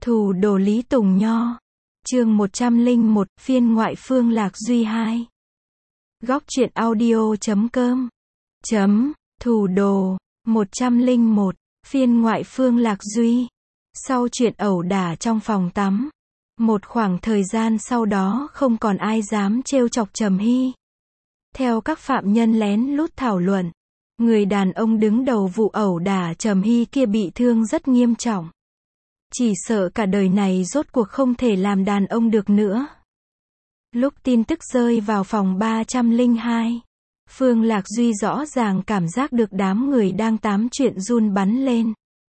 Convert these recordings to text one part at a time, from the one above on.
Thủ đồ Lý Tùng Nho. Chương 101, phiên ngoại Phương Lạc Duy 2. Góc truyện audio.com. Thủ đồ 101, phiên ngoại Phương Lạc Duy. Sau chuyện ẩu đả trong phòng tắm, một khoảng thời gian sau đó không còn ai dám trêu chọc Trầm Hy. Theo các phạm nhân lén lút thảo luận, người đàn ông đứng đầu vụ ẩu đả Trầm Hy kia bị thương rất nghiêm trọng. Chỉ sợ cả đời này rốt cuộc không thể làm đàn ông được nữa. Lúc tin tức rơi vào phòng 302, Phương Lạc Duy rõ ràng cảm giác được đám người đang tám chuyện run bắn lên.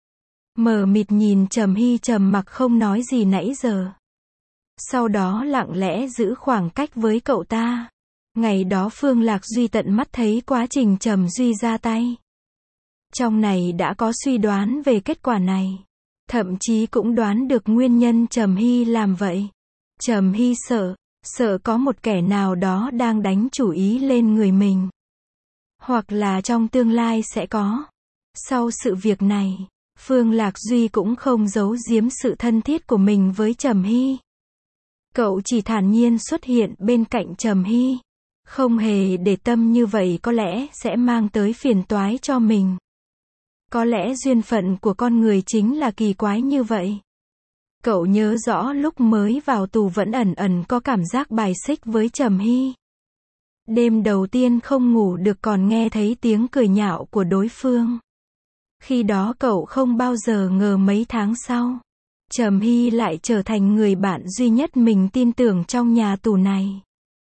Mờ mịt nhìn Trầm Hy trầm mặc không nói gì nãy giờ. Sau đó lặng lẽ giữ khoảng cách với cậu ta. Ngày đó Phương Lạc Duy tận mắt thấy quá trình Trầm Duy ra tay. Trong này đã có suy đoán về kết quả này. Thậm chí cũng đoán được nguyên nhân Trầm Hy làm vậy. Trầm Hy sợ có một kẻ nào đó đang đánh chủ ý lên người mình. Hoặc là trong tương lai sẽ có. Sau sự việc này, Phương Lạc Duy cũng không giấu giếm sự thân thiết của mình với Trầm Hy. Cậu chỉ thản nhiên xuất hiện bên cạnh Trầm Hy. Không hề để tâm như vậy có lẽ sẽ mang tới phiền toái cho mình. Có lẽ duyên phận của con người chính là kỳ quái như vậy. Cậu nhớ rõ lúc mới vào tù vẫn ẩn ẩn có cảm giác bài xích với Trầm Hy. Đêm đầu tiên không ngủ được còn nghe thấy tiếng cười nhạo của đối phương. Khi đó cậu không bao giờ ngờ mấy tháng sau, Trầm Hy lại trở thành người bạn duy nhất mình tin tưởng trong nhà tù này.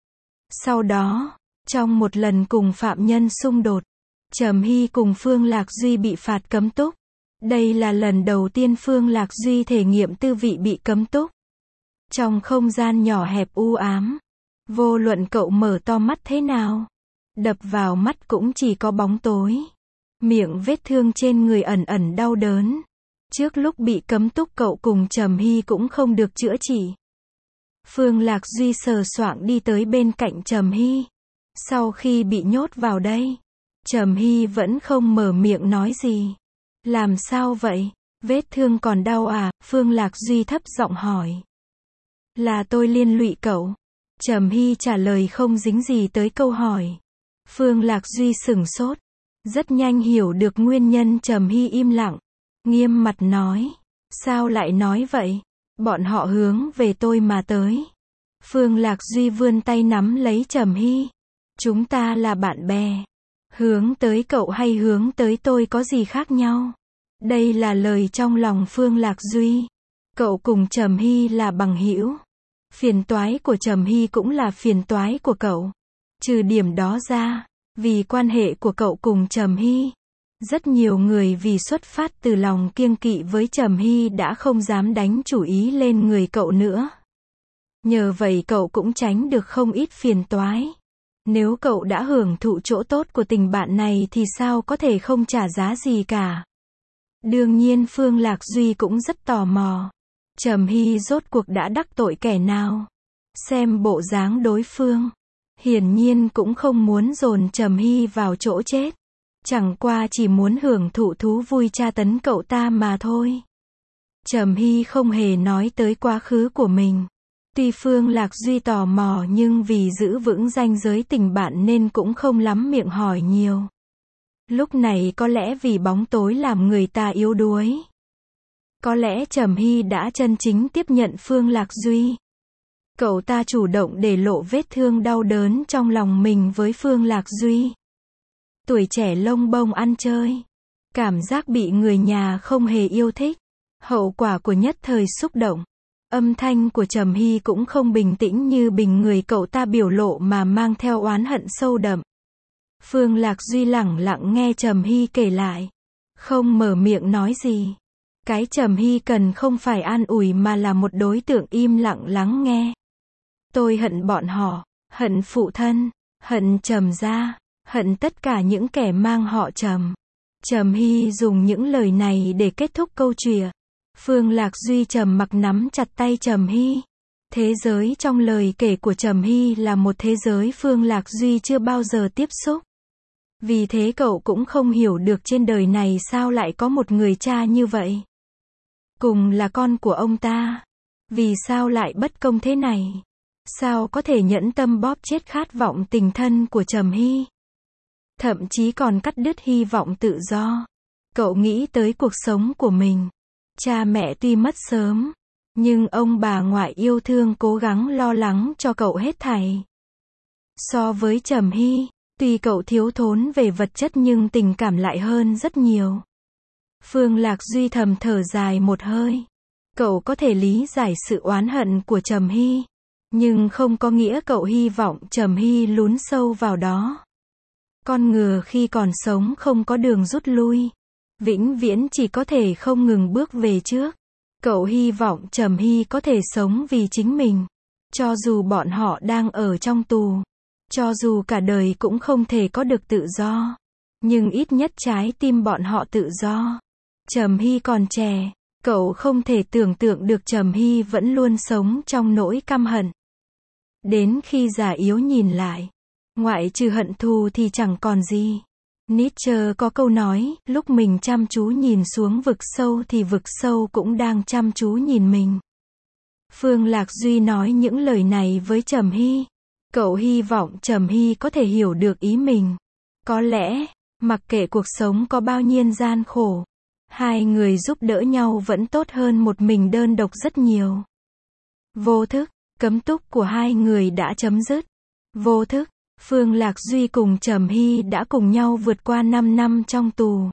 Sau đó, trong một lần cùng phạm nhân xung đột, Trầm Hy cùng Phương Lạc Duy bị phạt cấm túc. Đây là lần đầu tiên Phương Lạc Duy thể nghiệm tư vị bị cấm túc. Trong không gian nhỏ hẹp u ám, vô luận cậu mở to mắt thế nào, đập vào mắt cũng chỉ có bóng tối. Miệng vết thương trên người ẩn ẩn đau đớn. Trước lúc bị cấm túc cậu cùng Trầm Hy cũng không được chữa trị. Phương Lạc Duy sờ soạng đi tới bên cạnh Trầm Hy. Sau khi bị nhốt vào đây, Trầm Hy vẫn không mở miệng nói gì. Làm sao vậy? Vết thương còn đau à? Phương Lạc Duy thấp giọng hỏi. Là tôi liên lụy cậu. Trầm Hy trả lời không dính gì tới câu hỏi. Phương Lạc Duy sửng sốt. Rất nhanh hiểu được nguyên nhân. Trầm Hy im lặng, nghiêm mặt nói. Sao lại nói vậy? Bọn họ hướng về tôi mà tới. Phương Lạc Duy vươn tay nắm lấy Trầm Hy. Chúng ta là bạn bè. Hướng tới cậu hay hướng tới tôi có gì khác nhau? Đây là lời trong lòng Phương Lạc Duy. Cậu cùng Trầm Hy là bằng hữu. Phiền toái của Trầm Hy cũng là phiền toái của cậu. Trừ điểm đó ra, vì quan hệ của cậu cùng Trầm Hy, rất nhiều người vì xuất phát từ lòng kiêng kỵ với Trầm Hy đã không dám đánh chủ ý lên người cậu nữa. Nhờ vậy cậu cũng tránh được không ít phiền toái. Nếu cậu đã hưởng thụ chỗ tốt của tình bạn này thì sao có thể không trả giá gì cả. Đương nhiên Phương Lạc Duy cũng rất tò mò. Trầm Hy rốt cuộc đã đắc tội kẻ nào? Xem bộ dáng đối phương, hiển nhiên cũng không muốn dồn Trầm Hy vào chỗ chết. Chẳng qua chỉ muốn hưởng thụ thú vui tra tấn cậu ta mà thôi. Trầm Hy không hề nói tới quá khứ của mình. Tuy Phương Lạc Duy tò mò nhưng vì giữ vững ranh giới tình bạn nên cũng không lắm miệng hỏi nhiều. Lúc này có lẽ vì bóng tối làm người ta yếu đuối. Có lẽ Trầm Hy đã chân chính tiếp nhận Phương Lạc Duy. Cậu ta chủ động để lộ vết thương đau đớn trong lòng mình với Phương Lạc Duy. Tuổi trẻ lông bông ăn chơi. Cảm giác bị người nhà không hề yêu thích. Hậu quả của nhất thời xúc động. Âm thanh của Trầm Hy cũng không bình tĩnh như bình người cậu ta biểu lộ mà mang theo oán hận sâu đậm. Phương Lạc Duy lẳng lặng nghe Trầm Hy kể lại. Không mở miệng nói gì. Cái Trầm Hy cần không phải an ủi mà là một đối tượng im lặng lắng nghe. Tôi hận bọn họ, hận phụ thân, hận Trầm gia, hận tất cả những kẻ mang họ Trầm. Trầm Hy dùng những lời này để kết thúc câu chuyện. Phương Lạc Duy trầm mặc nắm chặt tay Trầm Hy. Thế giới trong lời kể của Trầm Hy là một thế giới Phương Lạc Duy chưa bao giờ tiếp xúc. Vì thế cậu cũng không hiểu được trên đời này sao lại có một người cha như vậy. Cùng là con của ông ta. Vì sao lại bất công thế này? Sao có thể nhẫn tâm bóp chết khát vọng tình thân của Trầm Hy? Thậm chí còn cắt đứt hy vọng tự do. Cậu nghĩ tới cuộc sống của mình. Cha mẹ tuy mất sớm, nhưng ông bà ngoại yêu thương cố gắng lo lắng cho cậu hết thảy. So với Trầm Hy, tuy cậu thiếu thốn về vật chất nhưng tình cảm lại hơn rất nhiều. Phương Lạc Duy thầm thở dài một hơi. Cậu có thể lý giải sự oán hận của Trầm Hy, nhưng không có nghĩa cậu hy vọng Trầm Hy lún sâu vào đó. Con ngựa khi còn sống không có đường rút lui, vĩnh viễn chỉ có thể không ngừng bước về trước. Cậu hy vọng Trầm Hy có thể sống vì chính mình, cho dù bọn họ đang ở trong tù, cho dù cả đời cũng không thể có được tự do, nhưng ít nhất trái tim bọn họ tự do. Trầm Hy còn trẻ, cậu không thể tưởng tượng được Trầm Hy vẫn luôn sống trong nỗi căm hận. Đến khi già yếu nhìn lại, ngoại trừ hận thù thì chẳng còn gì. Nietzsche có câu nói, lúc mình chăm chú nhìn xuống vực sâu thì vực sâu cũng đang chăm chú nhìn mình. Phương Lạc Duy nói những lời này với Trầm Hy. Cậu hy vọng Trầm Hy có thể hiểu được ý mình. Có lẽ, mặc kệ cuộc sống có bao nhiêu gian khổ, hai người giúp đỡ nhau vẫn tốt hơn một mình đơn độc rất nhiều. Vô thức, cấm túc của hai người đã chấm dứt. Vô thức, Phương Lạc Duy cùng Trầm Hy đã cùng nhau vượt qua 5 năm trong tù.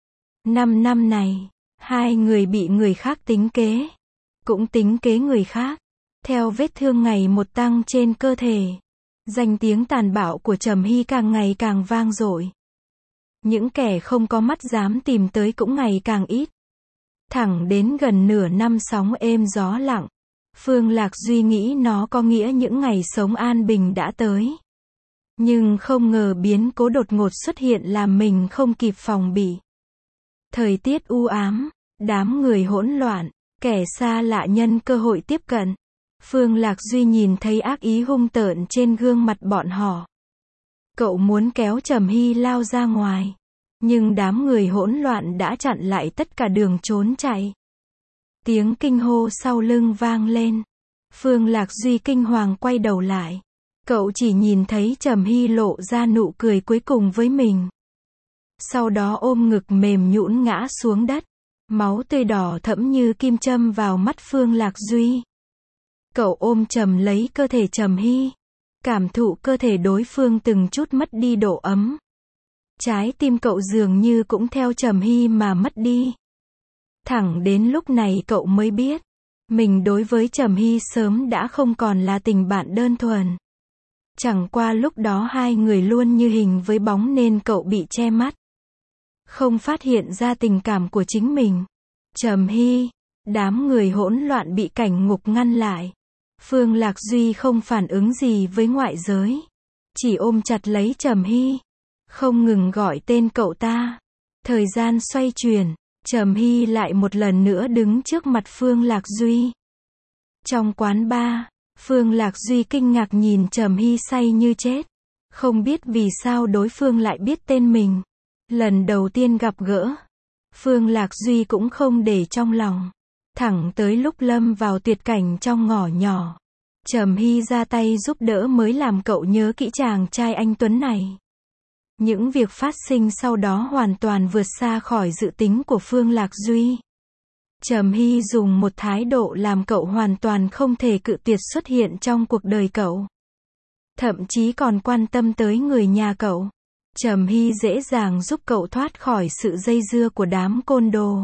5 năm này, hai người bị người khác tính kế, cũng tính kế người khác. Theo vết thương ngày một tăng trên cơ thể, danh tiếng tàn bạo của Trầm Hy càng ngày càng vang dội. Những kẻ không có mắt dám tìm tới cũng ngày càng ít. Thẳng đến gần nửa năm sóng êm gió lặng, Phương Lạc Duy nghĩ nó có nghĩa những ngày sống an bình đã tới. Nhưng không ngờ biến cố đột ngột xuất hiện làm mình không kịp phòng bị. Thời tiết u ám, đám người hỗn loạn, kẻ xa lạ nhân cơ hội tiếp cận. Phương Lạc Duy nhìn thấy ác ý hung tợn trên gương mặt bọn họ. Cậu muốn kéo Trầm Hy lao ra ngoài, nhưng đám người hỗn loạn đã chặn lại tất cả đường trốn chạy. Tiếng kinh hô sau lưng vang lên. Phương Lạc Duy kinh hoàng quay đầu lại. Cậu chỉ nhìn thấy Trầm Hy lộ ra nụ cười cuối cùng với mình. Sau đó ôm ngực mềm nhũn ngã xuống đất. Máu tươi đỏ thẫm như kim châm vào mắt Phương Lạc Duy. Cậu ôm chầm lấy cơ thể Trầm Hy, cảm thụ cơ thể đối phương từng chút mất đi độ ấm. Trái tim cậu dường như cũng theo Trầm Hy mà mất đi. Thẳng đến lúc này cậu mới biết, mình đối với Trầm Hy sớm đã không còn là tình bạn đơn thuần. Chẳng qua lúc đó hai người luôn như hình với bóng nên cậu bị che mắt, không phát hiện ra tình cảm của chính mình. Trầm Hy, đám người hỗn loạn bị cảnh ngục ngăn lại. Phương Lạc Duy không phản ứng gì với ngoại giới, chỉ ôm chặt lấy Trầm Hy, không ngừng gọi tên cậu ta. Thời gian xoay chuyển, Trầm Hy lại một lần nữa đứng trước mặt Phương Lạc Duy. Trong quán bar, Phương Lạc Duy kinh ngạc nhìn Trầm Hy say như chết. Không biết vì sao đối phương lại biết tên mình. Lần đầu tiên gặp gỡ, Phương Lạc Duy cũng không để trong lòng. Thẳng tới lúc lâm vào tuyệt cảnh trong ngõ nhỏ, Trầm Hy ra tay giúp đỡ mới làm cậu nhớ kỹ chàng trai anh tuấn này. Những việc phát sinh sau đó hoàn toàn vượt xa khỏi dự tính của Phương Lạc Duy. Trầm Hy dùng một thái độ làm cậu hoàn toàn không thể cự tuyệt xuất hiện trong cuộc đời cậu. Thậm chí còn quan tâm tới người nhà cậu. Trầm Hy dễ dàng giúp cậu thoát khỏi sự dây dưa của đám côn đồ.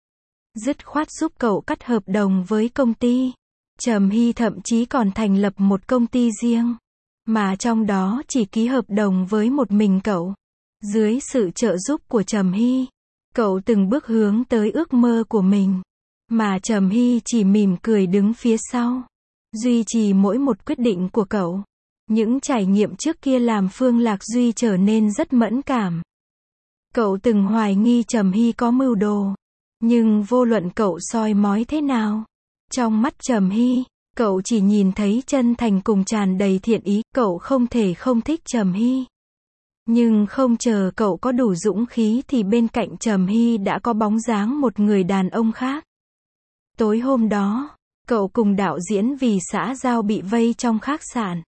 Dứt khoát giúp cậu cắt hợp đồng với công ty. Trầm Hy thậm chí còn thành lập một công ty riêng, mà trong đó chỉ ký hợp đồng với một mình cậu. Dưới sự trợ giúp của Trầm Hy, cậu từng bước hướng tới ước mơ của mình, mà Trầm Hy chỉ mỉm cười đứng phía sau, duy trì mỗi một quyết định của cậu. Những trải nghiệm trước kia làm Phương Lạc Duy trở nên rất mẫn cảm. Cậu từng hoài nghi Trầm Hy có mưu đồ, nhưng vô luận cậu soi mói thế nào, trong mắt Trầm Hy, cậu chỉ nhìn thấy chân thành cùng tràn đầy thiện ý. Cậu không thể không thích Trầm Hy. Nhưng không chờ cậu có đủ dũng khí thì bên cạnh Trầm Hy đã có bóng dáng một người đàn ông khác. Tối hôm đó, cậu cùng đạo diễn vì xã giao bị vây trong khách sạn.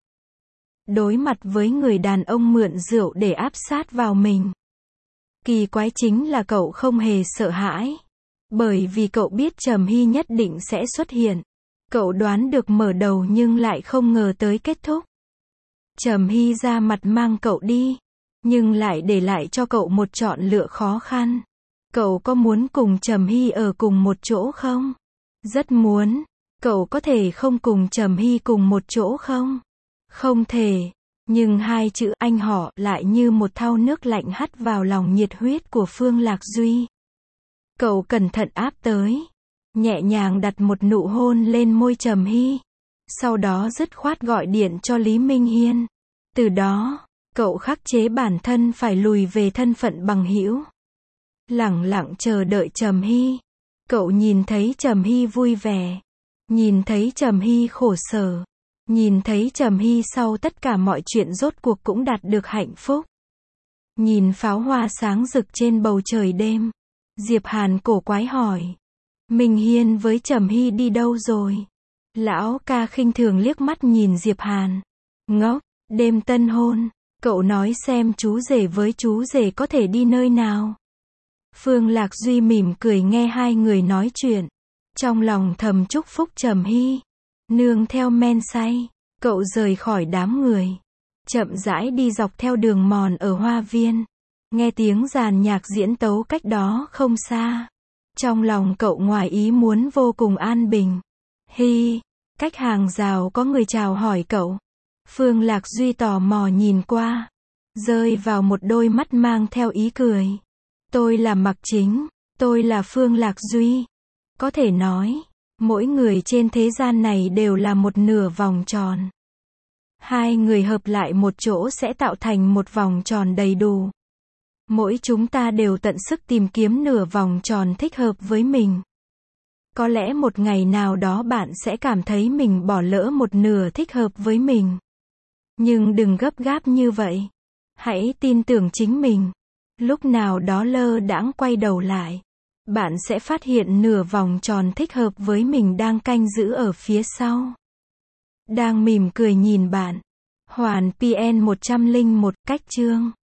Đối mặt với người đàn ông mượn rượu để áp sát vào mình. Kỳ quái chính là cậu không hề sợ hãi. Bởi vì cậu biết Trầm Hy nhất định sẽ xuất hiện. Cậu đoán được mở đầu nhưng lại không ngờ tới kết thúc. Trầm Hy ra mặt mang cậu đi, nhưng lại để lại cho cậu một chọn lựa khó khăn. Cậu có muốn cùng Trầm Hy ở cùng một chỗ không? Rất muốn. Cậu có thể không cùng Trầm Hy cùng một chỗ không? Không thể. Nhưng hai chữ anh họ lại như một thau nước lạnh hắt vào lòng nhiệt huyết của Phương Lạc Duy. Cậu cẩn thận áp tới, nhẹ nhàng đặt một nụ hôn lên môi Trầm Hy. Sau đó dứt khoát gọi điện cho Lý Minh Hiên. Từ đó, cậu khắc chế bản thân phải lùi về thân phận bằng hữu. Lẳng lặng chờ đợi Trầm Hy. Cậu nhìn thấy Trầm Hy vui vẻ, nhìn thấy Trầm Hy khổ sở, nhìn thấy Trầm Hy sau tất cả mọi chuyện rốt cuộc cũng đạt được hạnh phúc. Nhìn pháo hoa sáng rực trên bầu trời đêm, Diệp Hàn cổ quái hỏi, Minh Hiên với Trầm Hy đi đâu rồi? Lão ca khinh thường liếc mắt nhìn Diệp Hàn. Ngốc, đêm tân hôn, cậu nói xem chú rể với chú rể có thể đi nơi nào? Phương Lạc Duy mỉm cười nghe hai người nói chuyện. Trong lòng thầm chúc phúc Trầm Hy. Nương theo men say, cậu rời khỏi đám người. Chậm rãi đi dọc theo đường mòn ở hoa viên. Nghe tiếng dàn nhạc diễn tấu cách đó không xa. Trong lòng cậu ngoài ý muốn vô cùng an bình. Hi, cách hàng rào có người chào hỏi cậu. Phương Lạc Duy tò mò nhìn qua. Rơi vào một đôi mắt mang theo ý cười. Tôi là Mạc Chính, tôi là Phương Lạc Duy. Có thể nói, mỗi người trên thế gian này đều là một nửa vòng tròn. Hai người hợp lại một chỗ sẽ tạo thành một vòng tròn đầy đủ. Mỗi chúng ta đều tận sức tìm kiếm nửa vòng tròn thích hợp với mình. Có lẽ một ngày nào đó bạn sẽ cảm thấy mình bỏ lỡ một nửa thích hợp với mình. Nhưng đừng gấp gáp như vậy. Hãy tin tưởng chính mình. Lúc nào đó lơ đãng quay đầu lại, bạn sẽ phát hiện nửa vòng tròn thích hợp với mình đang canh giữ ở phía sau. Đang mỉm cười nhìn bạn. Hoàn PN 101, cách chương